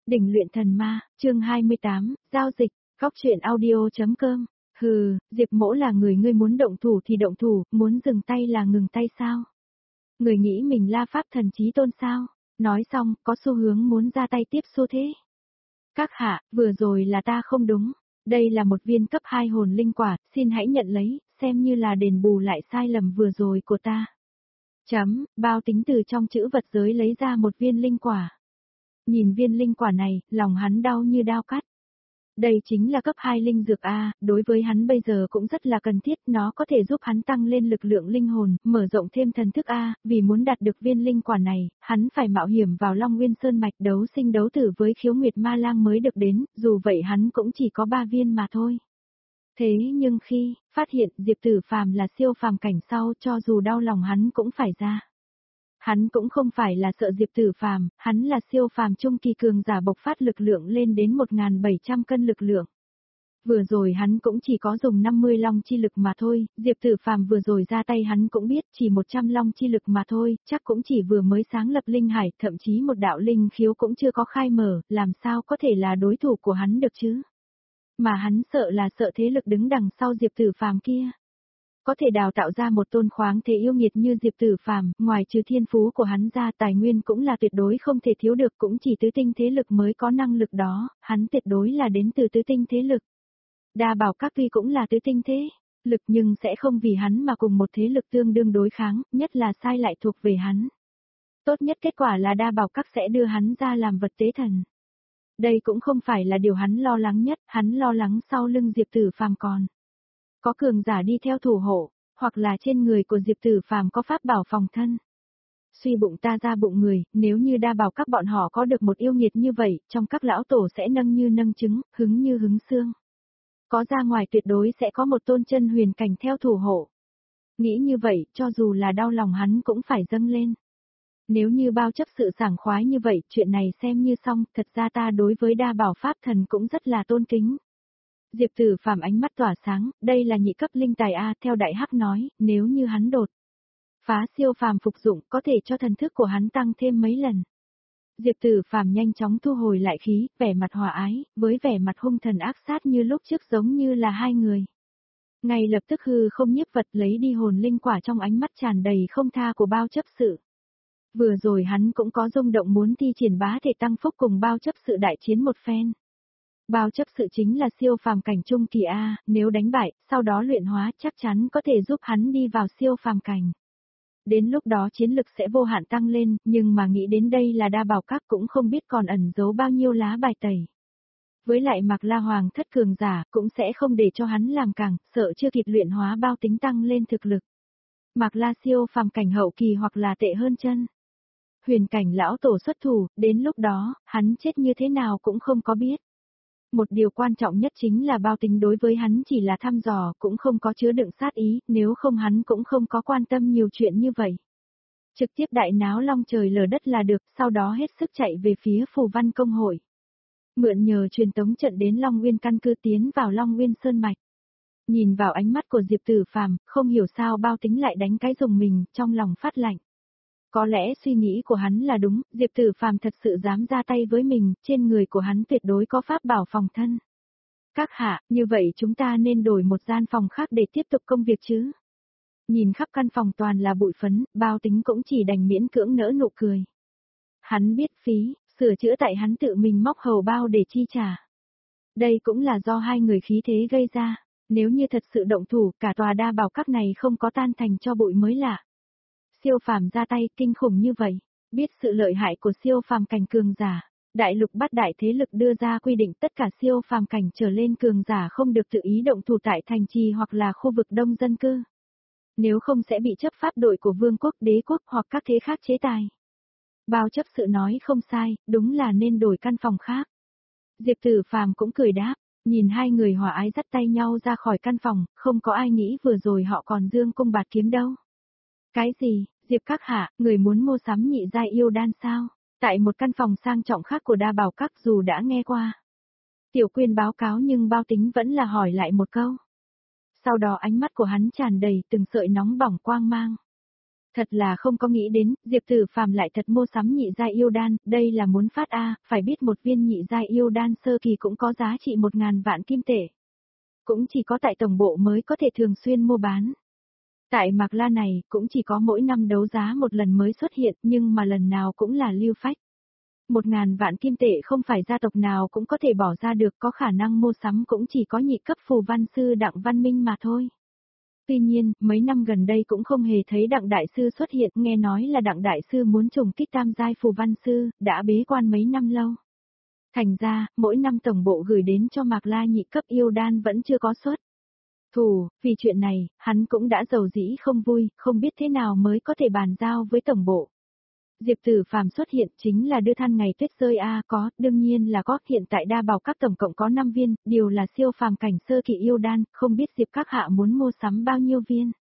Đỉnh luyện thần ma, chương 28, giao dịch, góc truyện audio.com. Hừ, Diệp Mỗ là người ngươi muốn động thủ thì động thủ, muốn dừng tay là ngừng tay sao? Người nghĩ mình La Pháp thần chí tôn sao? Nói xong, có xu hướng muốn ra tay tiếp xu thế. Các hạ, vừa rồi là ta không đúng. Đây là một viên cấp 2 hồn linh quả, xin hãy nhận lấy, xem như là đền bù lại sai lầm vừa rồi của ta. Bao Tính từ trong chữ vật giới lấy ra một viên linh quả. Nhìn viên linh quả này, lòng hắn đau như đao cắt. Đây chính là cấp 2 linh dược A, đối với hắn bây giờ cũng rất là cần thiết, nó có thể giúp hắn tăng lên lực lượng linh hồn, mở rộng thêm thần thức A, vì muốn đạt được viên linh quả này, hắn phải mạo hiểm vào Long Nguyên Sơn Mạch đấu sinh đấu tử với Khiếu Nguyệt Ma Lang mới được đến, dù vậy hắn cũng chỉ có 3 viên mà thôi. Thế nhưng khi phát hiện Diệp Tử Phàm là siêu phàm cảnh sau, cho dù đau lòng hắn cũng phải ra. Hắn cũng không phải là sợ Diệp Tử Phàm, hắn là siêu phàm trung kỳ cường giả bộc phát lực lượng lên đến 1700 cân lực lượng. Vừa rồi hắn cũng chỉ có dùng 50 long chi lực mà thôi, Diệp Tử Phàm vừa rồi ra tay hắn cũng biết chỉ 100 long chi lực mà thôi, chắc cũng chỉ vừa mới sáng lập linh hải, thậm chí một đạo linh khiếu cũng chưa có khai mở, làm sao có thể là đối thủ của hắn được chứ? Mà hắn sợ là sợ thế lực đứng đằng sau Diệp Tử Phàm kia. Có thể đào tạo ra một tôn khoáng thế yêu nghiệt như Diệp Tử Phàm, ngoài trừ thiên phú của hắn ra tài nguyên cũng là tuyệt đối không thể thiếu được, cũng chỉ tứ tinh thế lực mới có năng lực đó, hắn tuyệt đối là đến từ tứ tinh thế lực. Đa Bảo Các tuy cũng là tứ tinh thế lực nhưng sẽ không vì hắn mà cùng một thế lực tương đương đối kháng, nhất là sai lại thuộc về hắn. Tốt nhất kết quả là Đa Bảo Các sẽ đưa hắn ra làm vật tế thần. Đây cũng không phải là điều hắn lo lắng nhất, hắn lo lắng sau lưng Diệp Tử Phàm còn có cường giả đi theo thủ hộ, hoặc là trên người của Diệp Tử Phàm có pháp bảo phòng thân. Suy bụng ta ra bụng người, nếu như Đa Bảo Các bọn họ có được một yêu nghiệt như vậy, trong các lão tổ sẽ nâng như nâng trứng, hứng như hứng xương. Có ra ngoài tuyệt đối sẽ có một tôn chân huyền cảnh theo thủ hộ. Nghĩ như vậy, cho dù là đau lòng hắn cũng phải dâng lên. Nếu như bao chấp sự sảng khoái như vậy, chuyện này xem như xong, thật ra ta đối với Đa Bảo Pháp thần cũng rất là tôn kính. Diệp Tử Phàm ánh mắt tỏa sáng, đây là nhị cấp linh tài A, theo Đại Hắc nói, nếu như hắn đột phá siêu phàm phục dụng, có thể cho thần thức của hắn tăng thêm mấy lần. Diệp Tử Phàm nhanh chóng thu hồi lại khí, vẻ mặt hòa ái, với vẻ mặt hung thần ác sát như lúc trước giống như là hai người. Ngay lập tức hư không nhiếp vật lấy đi hồn linh quả trong ánh mắt tràn đầy không tha của bao chấp sự. Vừa rồi hắn cũng có rung động muốn thi triển bá thể tăng phúc cùng bao chấp sự đại chiến một phen. Bao chấp sự chính là siêu phàm cảnh trung kỳ A, nếu đánh bại, sau đó luyện hóa chắc chắn có thể giúp hắn đi vào siêu phàm cảnh. Đến lúc đó chiến lực sẽ vô hạn tăng lên, nhưng mà nghĩ đến đây là Đa Bảo Các cũng không biết còn ẩn giấu bao nhiêu lá bài tẩy. Với lại Mạc La Hoàng thất cường giả cũng sẽ không để cho hắn làm càng, sợ chưa kịp luyện hóa Bao Tính tăng lên thực lực. Mạc La siêu phàm cảnh hậu kỳ hoặc là tệ hơn chân. Huyền cảnh lão tổ xuất thủ, đến lúc đó, hắn chết như thế nào cũng không có biết. Một điều quan trọng nhất chính là Bao Tính đối với hắn chỉ là thăm dò, cũng không có chứa đựng sát ý, nếu không hắn cũng không có quan tâm nhiều chuyện như vậy. Trực tiếp đại náo long trời lở đất là được, sau đó hết sức chạy về phía Phù Văn Công hội. Mượn nhờ truyền tống trận đến Long Nguyên căn cứ tiến vào Long Nguyên Sơn Mạch. Nhìn vào ánh mắt của Diệp Tử Phàm, không hiểu sao Bao Tính lại đánh cái rùng mình, trong lòng phát lạnh. Có lẽ suy nghĩ của hắn là đúng, Diệp Tử Phàm thật sự dám ra tay với mình, trên người của hắn tuyệt đối có pháp bảo phòng thân. Các hạ, như vậy chúng ta nên đổi một gian phòng khác để tiếp tục công việc chứ. Nhìn khắp căn phòng toàn là bụi phấn, Bao Tính cũng chỉ đành miễn cưỡng nỡ nụ cười. Hắn biết phí, sửa chữa tại hắn tự mình móc hầu bao để chi trả. Đây cũng là do hai người khí thế gây ra, nếu như thật sự động thủ, cả tòa Đa Bảo Các này không có tan thành cho bụi mới lạ. Siêu phàm ra tay kinh khủng như vậy, biết sự lợi hại của siêu phàm cảnh cường giả, đại lục bát đại thế lực đưa ra quy định tất cả siêu phàm cảnh trở lên cường giả không được tự ý động thủ tại thành trì hoặc là khu vực đông dân cư. Nếu không sẽ bị chấp pháp đội của vương quốc, đế quốc hoặc các thế khác chế tài. Bao chấp sự nói không sai, đúng là nên đổi căn phòng khác. Diệp Tử Phàm cũng cười đáp, nhìn hai người hòa ái dắt tay nhau ra khỏi căn phòng, không có ai nghĩ vừa rồi họ còn dương cung bạt kiếm đâu. Cái gì, Diệp các hạ, người muốn mua sắm nhị giai yêu đan sao? Tại một căn phòng sang trọng khác của Đa Bảo Các dù đã nghe qua. Tiểu Quyên báo cáo nhưng Bao Tính vẫn là hỏi lại một câu. Sau đó ánh mắt của hắn tràn đầy từng sợi nóng bỏng quang mang. Thật là không có nghĩ đến, Diệp Tử Phàm lại thật mua sắm nhị giai yêu đan, đây là muốn phát a, phải biết một viên nhị giai yêu đan sơ kỳ cũng có giá trị 1.000 vạn kim tệ. Cũng chỉ có tại tổng bộ mới có thể thường xuyên mua bán. Tại Mạc La này, cũng chỉ có mỗi năm đấu giá một lần mới xuất hiện, nhưng mà lần nào cũng là lưu phách. 1.000 vạn kim tệ không phải gia tộc nào cũng có thể bỏ ra được, có khả năng mua sắm cũng chỉ có nhị cấp phù văn sư Đặng Văn Minh mà thôi. Tuy nhiên, mấy năm gần đây cũng không hề thấy Đặng Đại Sư xuất hiện, nghe nói là Đặng Đại Sư muốn trùng kích tam giai phù văn sư, đã bế quan mấy năm lâu. Thành ra, mỗi năm tổng bộ gửi đến cho Mạc La nhị cấp yêu đan vẫn chưa có xuất. Thủ, vì chuyện này, hắn cũng đã giàu dĩ không vui, không biết thế nào mới có thể bàn giao với tổng bộ. Diệp Tử Phàm xuất hiện chính là đưa than ngày tuyết rơi có, đương nhiên là có, hiện tại đa bảo các tổng cộng có 5 viên, đều là siêu phàm cảnh sơ kỳ yêu đan, không biết Diệp các hạ muốn mua sắm bao nhiêu viên.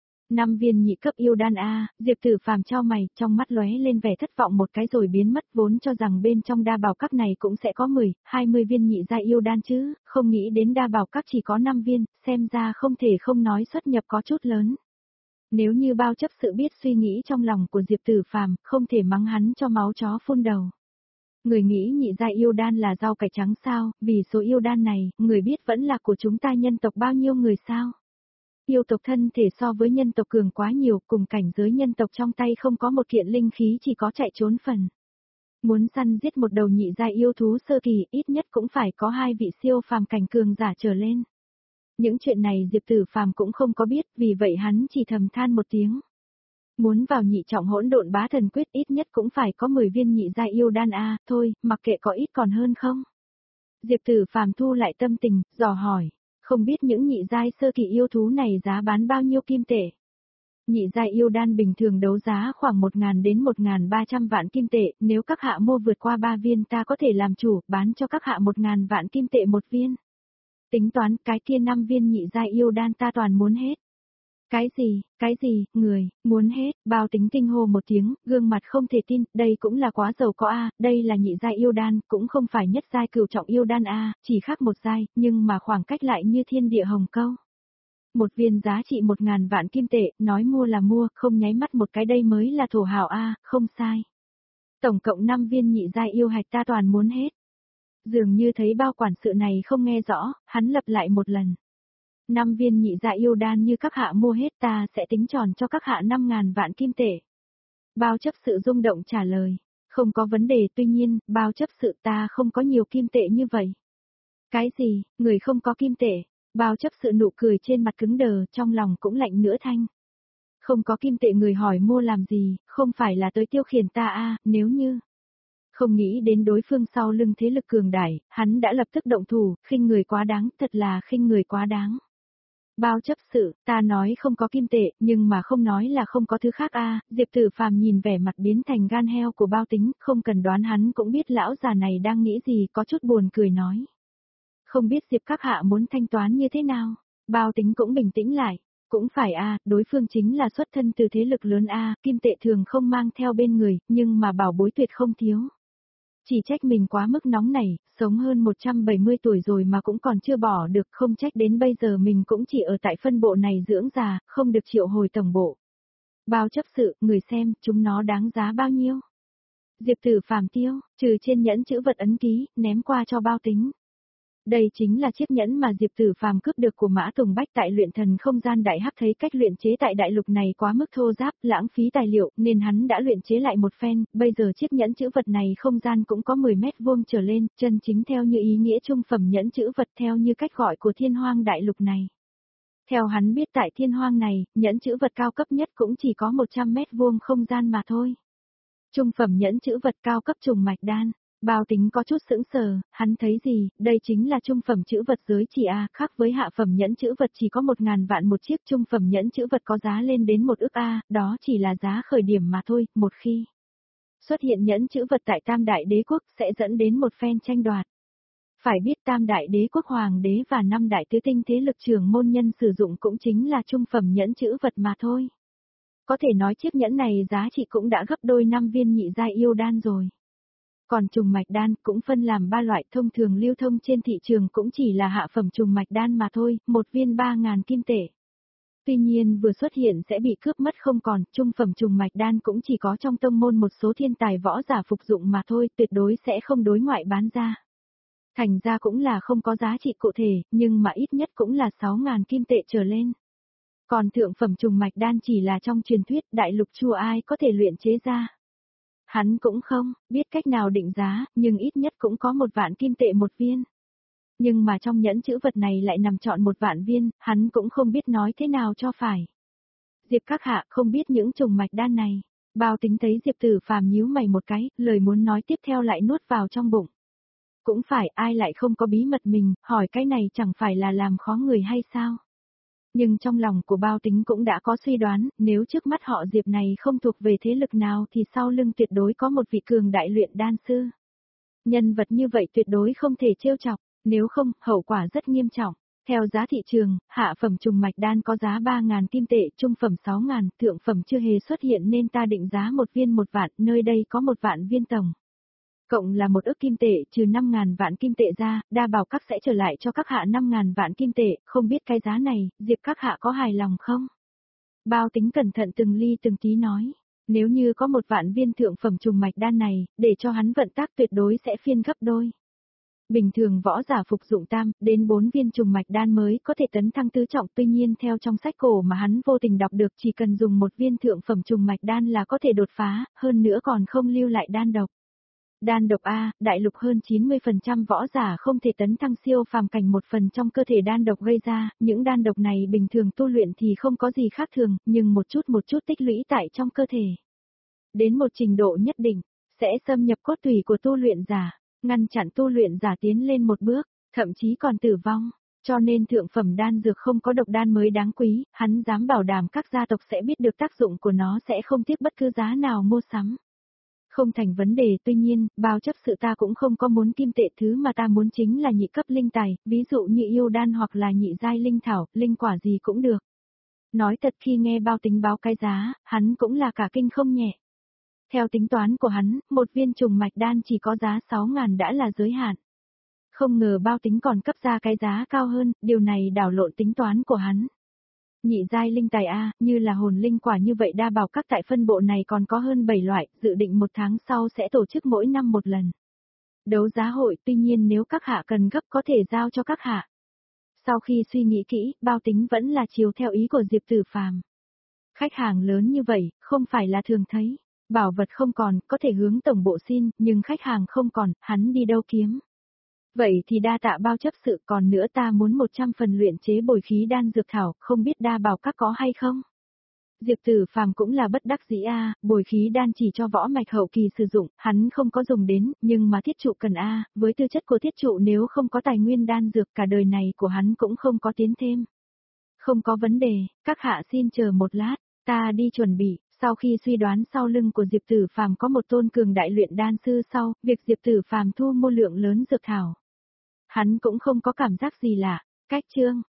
5 viên nhị cấp yêu đan Diệp Tử Phàm chau mày, trong mắt lóe lên vẻ thất vọng một cái rồi biến mất, vốn cho rằng bên trong đa bảo các này cũng sẽ có 10, 20 viên nhị giai yêu đan chứ, không nghĩ đến đa bảo các chỉ có 5 viên, xem ra không thể không nói xuất nhập có chút lớn. Nếu như bao chấp sự biết suy nghĩ trong lòng của Diệp Tử Phàm, không thể mắng hắn cho máu chó phun đầu. Người nghĩ nhị giai yêu đan là rau cải trắng sao, vì số yêu đan này, người biết vẫn là của chúng ta nhân tộc bao nhiêu người sao? Yêu tộc thân thể so với nhân tộc cường quá nhiều, cùng cảnh giới nhân tộc trong tay không có một kiện linh khí chỉ có chạy trốn phần. Muốn săn giết một đầu nhị giai yêu thú sơ kỳ, ít nhất cũng phải có 2 vị siêu phàm cảnh cường giả trở lên. Những chuyện này Diệp Tử Phàm cũng không có biết, vì vậy hắn chỉ thầm than một tiếng. Muốn vào nhị trọng hỗn độn bá thần quyết ít nhất cũng phải có 10 viên nhị giai yêu đan thôi, mặc kệ có ít còn hơn không. Diệp Tử Phàm thu lại tâm tình, dò hỏi, không biết những nhị giai sơ kỳ yêu thú này giá bán bao nhiêu kim tệ. Nhị giai yêu đan bình thường đấu giá khoảng 1.000 đến 1.300 vạn kim tệ, nếu các hạ mua vượt qua 3 viên ta có thể làm chủ, bán cho các hạ 1.000 vạn kim tệ một viên. Tính toán cái kia 5 viên nhị giai yêu đan ta toàn muốn hết. Cái gì, người, muốn hết, Bao Tính kinh hô một tiếng, gương mặt không thể tin, đây cũng là quá giàu có đây là nhị giai yêu đan, cũng không phải nhất giai cửu trọng yêu đan chỉ khác một giai, nhưng mà khoảng cách lại như thiên địa hồng câu. Một viên giá trị 1.000 vạn kim tệ, nói mua là mua, không nháy mắt một cái đây mới là thổ hào không sai. Tổng cộng 5 viên nhị giai yêu hạch ta toàn muốn hết. Dường như thấy bao quản sự này không nghe rõ, hắn lặp lại một lần. 5 viên nhị giai yêu đan như các hạ mua hết ta sẽ tính tròn cho các hạ 5.000 vạn kim tệ. Bao chấp sự rung động trả lời. Không có vấn đề, tuy nhiên, bao chấp sự ta không có nhiều kim tệ như vậy. Cái gì, người không có kim tệ? Bao chấp sự nụ cười trên mặt cứng đờ, trong lòng cũng lạnh nửa thanh. Không có kim tệ người hỏi mua làm gì, không phải là tới tiêu khiển ta nếu như. Không nghĩ đến đối phương sau lưng thế lực cường đại, hắn đã lập tức động thủ, khinh người quá đáng, thật là khinh người quá đáng. Bao chấp sự, ta nói không có kim tệ, nhưng mà không nói là không có thứ khác Diệp Tử Phàm nhìn vẻ mặt biến thành gan heo của Bao Tính, không cần đoán hắn cũng biết lão già này đang nghĩ gì, có chút buồn cười nói. Không biết Diệp các hạ muốn thanh toán như thế nào? Bao Tính cũng bình tĩnh lại. Cũng phải đối phương chính là xuất thân từ thế lực lớn kim tệ thường không mang theo bên người, nhưng mà bảo bối tuyệt không thiếu. Chỉ trách mình quá mức nóng nảy, sống hơn 170 tuổi rồi mà cũng còn chưa bỏ được, không trách đến bây giờ mình cũng chỉ ở tại phân bộ này dưỡng già, không được triệu hồi tổng bộ. Bao chấp sự, người xem, chúng nó đáng giá bao nhiêu? Diệp Tử Phàm tiêu, trừ trên nhẫn chữ vật ấn ký, ném qua cho Bao Tính. Đây chính là chiếc nhẫn mà Diệp Tử Phàm cướp được của Mã Tùng Bách tại luyện thần không gian đại hắc, thấy cách luyện chế tại đại lục này quá mức thô ráp, lãng phí tài liệu, nên hắn đã luyện chế lại một phen, bây giờ chiếc nhẫn chữ vật này không gian cũng có 10 mét vuông trở lên, chân chính theo như ý nghĩa trung phẩm nhẫn chữ vật theo như cách gọi của Thiên Hoang đại lục này. Theo hắn biết tại Thiên Hoang này, nhẫn chữ vật cao cấp nhất cũng chỉ có 100 mét vuông không gian mà thôi. Trung phẩm nhẫn chữ vật cao cấp trùng mạch đan. Bao Tính có chút sững sờ, hắn thấy gì, đây chính là trung phẩm chữ vật giới chỉ khác với hạ phẩm nhẫn chữ vật chỉ có 1.000 vạn một chiếc, trung phẩm nhẫn chữ vật có giá lên đến 1 ức đó chỉ là giá khởi điểm mà thôi, một khi xuất hiện nhẫn chữ vật tại Tam Đại Đế Quốc sẽ dẫn đến một phen tranh đoạt. Phải biết Tam Đại Đế Quốc Hoàng đế và 5 đại tứ tinh thế lực trưởng môn nhân sử dụng cũng chính là trung phẩm nhẫn chữ vật mà thôi. Có thể nói chiếc nhẫn này giá trị cũng đã gấp đôi 5 viên nhị giai yêu đan rồi. Còn trùng mạch đan cũng phân làm 3 loại, thông thường lưu thông trên thị trường cũng chỉ là hạ phẩm trùng mạch đan mà thôi, một viên 3.000 kim tệ. Tuy nhiên vừa xuất hiện sẽ bị cướp mất không còn, trung phẩm trùng mạch đan cũng chỉ có trong tông môn một số thiên tài võ giả phục dụng mà thôi, tuyệt đối sẽ không đối ngoại bán ra. Thành ra cũng là không có giá trị cụ thể, nhưng mà ít nhất cũng là 6.000 kim tệ trở lên. Còn thượng phẩm trùng mạch đan chỉ là trong truyền thuyết, đại lục chùa ai có thể luyện chế ra. Hắn cũng không biết cách nào định giá, nhưng ít nhất cũng có 1.000 kim tệ một viên. Nhưng mà trong nhẫn chữ vật này lại nằm trọn 1.000 viên, hắn cũng không biết nói thế nào cho phải. Diệp các hạ không biết những trùng mạch đan này. Bao Tính thấy Diệp Tử Phàm nhíu mày một cái, lời muốn nói tiếp theo lại nuốt vào trong bụng. Cũng phải, ai lại không có bí mật mình, hỏi cái này chẳng phải là làm khó người hay sao? Nhưng trong lòng của Bao Tính cũng đã có suy đoán, nếu trước mắt họ Diệp này không thuộc về thế lực nào thì sau lưng tuyệt đối có một vị cường đại luyện đan sư. Nhân vật như vậy tuyệt đối không thể trêu chọc, nếu không, hậu quả rất nghiêm trọng. Theo giá thị trường, hạ phẩm trùng mạch đan có giá 3.000 kim tệ, trung phẩm 6.000, thượng phẩm chưa hề xuất hiện nên ta định giá một viên 1.000, nơi đây có 1.000 viên tổng. Cộng là 1 ức kim tệ trừ 5.000 vạn kim tệ ra, đa bảo các sẽ trở lại cho các hạ 5.000 vạn kim tệ, không biết cái giá này, Diệp các hạ có hài lòng không? Bao Tính cẩn thận từng ly từng tí nói, nếu như có 1.000 viên thượng phẩm trùng mạch đan này, để cho hắn vận tác tuyệt đối sẽ phiên gấp đôi. Bình thường võ giả phục dụng tam, đến 4 viên trùng mạch đan mới có thể tấn thăng tứ trọng, tuy nhiên theo trong sách cổ mà hắn vô tình đọc được chỉ cần dùng 1 viên thượng phẩm trùng mạch đan là có thể đột phá, hơn nữa còn không lưu lại đan độc. Đan độc A, đại lục hơn 90% võ giả không thể tấn thăng siêu phàm cảnh một phần trong cơ thể đan độc gây ra, những đan độc này bình thường tu luyện thì không có gì khác thường, nhưng một chút tích lũy tại trong cơ thể. Đến một trình độ nhất định, sẽ xâm nhập cốt tủy của tu luyện giả, ngăn chặn tu luyện giả tiến lên một bước, thậm chí còn tử vong. Cho nên thượng phẩm đan dược không có độc đan mới đáng quý, hắn dám bảo đảm các gia tộc sẽ biết được tác dụng của nó sẽ không tiếc bất cứ giá nào mua sắm. Không thành vấn đề, tuy nhiên, bao chấp sự ta cũng không có muốn kim tệ, thứ mà ta muốn chính là nhị cấp linh tài, ví dụ như yêu đan hoặc là nhị giai linh thảo, linh quả gì cũng được. Nói thật khi nghe Bao Tính báo cái giá, hắn cũng là cả kinh không nhẹ. Theo tính toán của hắn, một viên trùng mạch đan chỉ có giá 6.000 đã là giới hạn. Không ngờ Bao Tính còn cấp ra cái giá cao hơn, điều này đảo lộn tính toán của hắn. Nhị giai linh tài A, như là hồn linh quả như vậy đa bảo các tại phân bộ này còn có hơn 7 loại, dự định 1 tháng sau sẽ tổ chức mỗi năm một lần. Đấu giá hội, tuy nhiên nếu các hạ cần gấp có thể giao cho các hạ. Sau khi suy nghĩ kỹ, Bao Tính vẫn là chiều theo ý của Diệp Tử Phàm. Khách hàng lớn như vậy, không phải là thường thấy. Bảo vật không còn, có thể hướng tổng bộ xin, nhưng khách hàng không còn, hắn đi đâu kiếm. Vậy thì đa tạ Bao chấp sự, còn nữa ta muốn 100 phần luyện chế bồi khí đan dược thảo, không biết đa bảo các có hay không? Diệp Tử Phàm cũng là bất đắc dĩ a, bồi khí đan chỉ cho võ mạch hậu kỳ sử dụng, hắn không có dùng đến, nhưng mà thiết trụ cần a, với tư chất của thiết trụ nếu không có tài nguyên đan dược cả đời này của hắn cũng không có tiến thêm. Không có vấn đề, các hạ xin chờ một lát, ta đi chuẩn bị. Sau khi suy đoán sau lưng của Diệp Tử Phàm có một tôn cường đại luyện đan sư sau, việc Diệp Tử Phàm thu mua lượng lớn dược thảo. Hắn cũng không có cảm giác gì lạ, cách chương